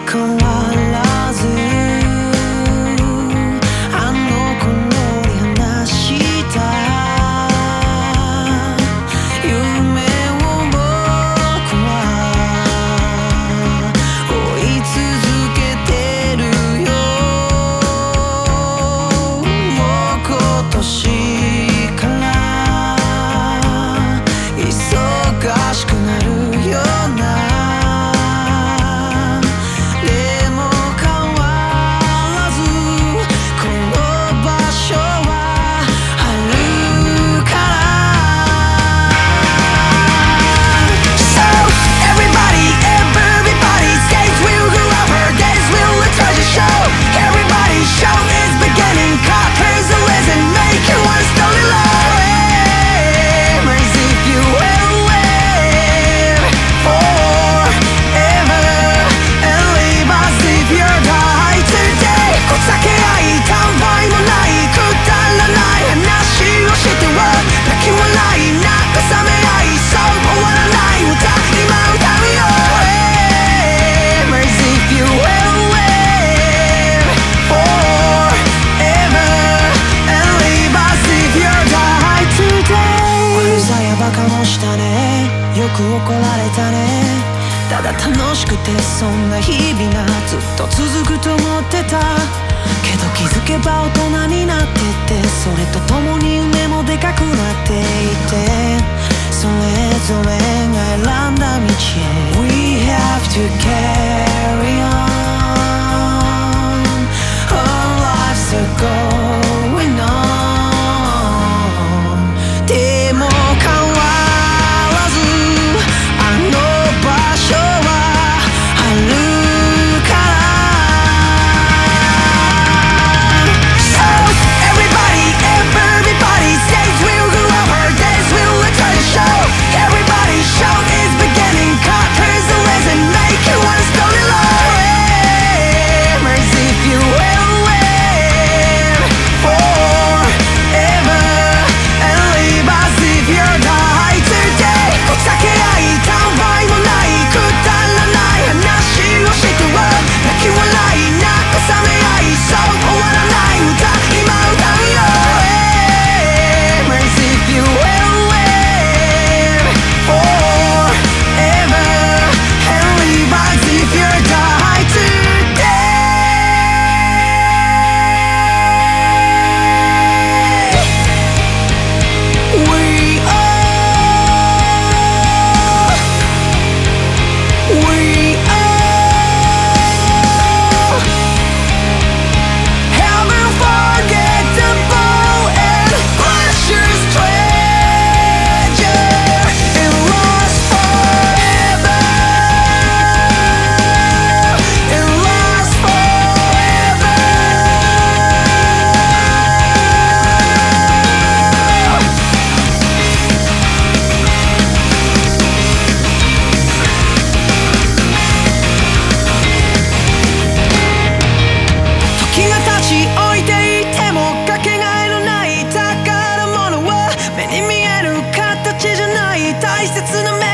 変わらずあの頃に話した夢を僕は追い続けてるよ。もう今年から忙しくなるようなよく怒られたね。ただ楽しくてそんな日々がずっと続くと思ってたけど気づけば大人になってて、それとともに夢もでかくなっていて、それぞれが選んだ道へ We have to carry on Our lives are going on でも大切な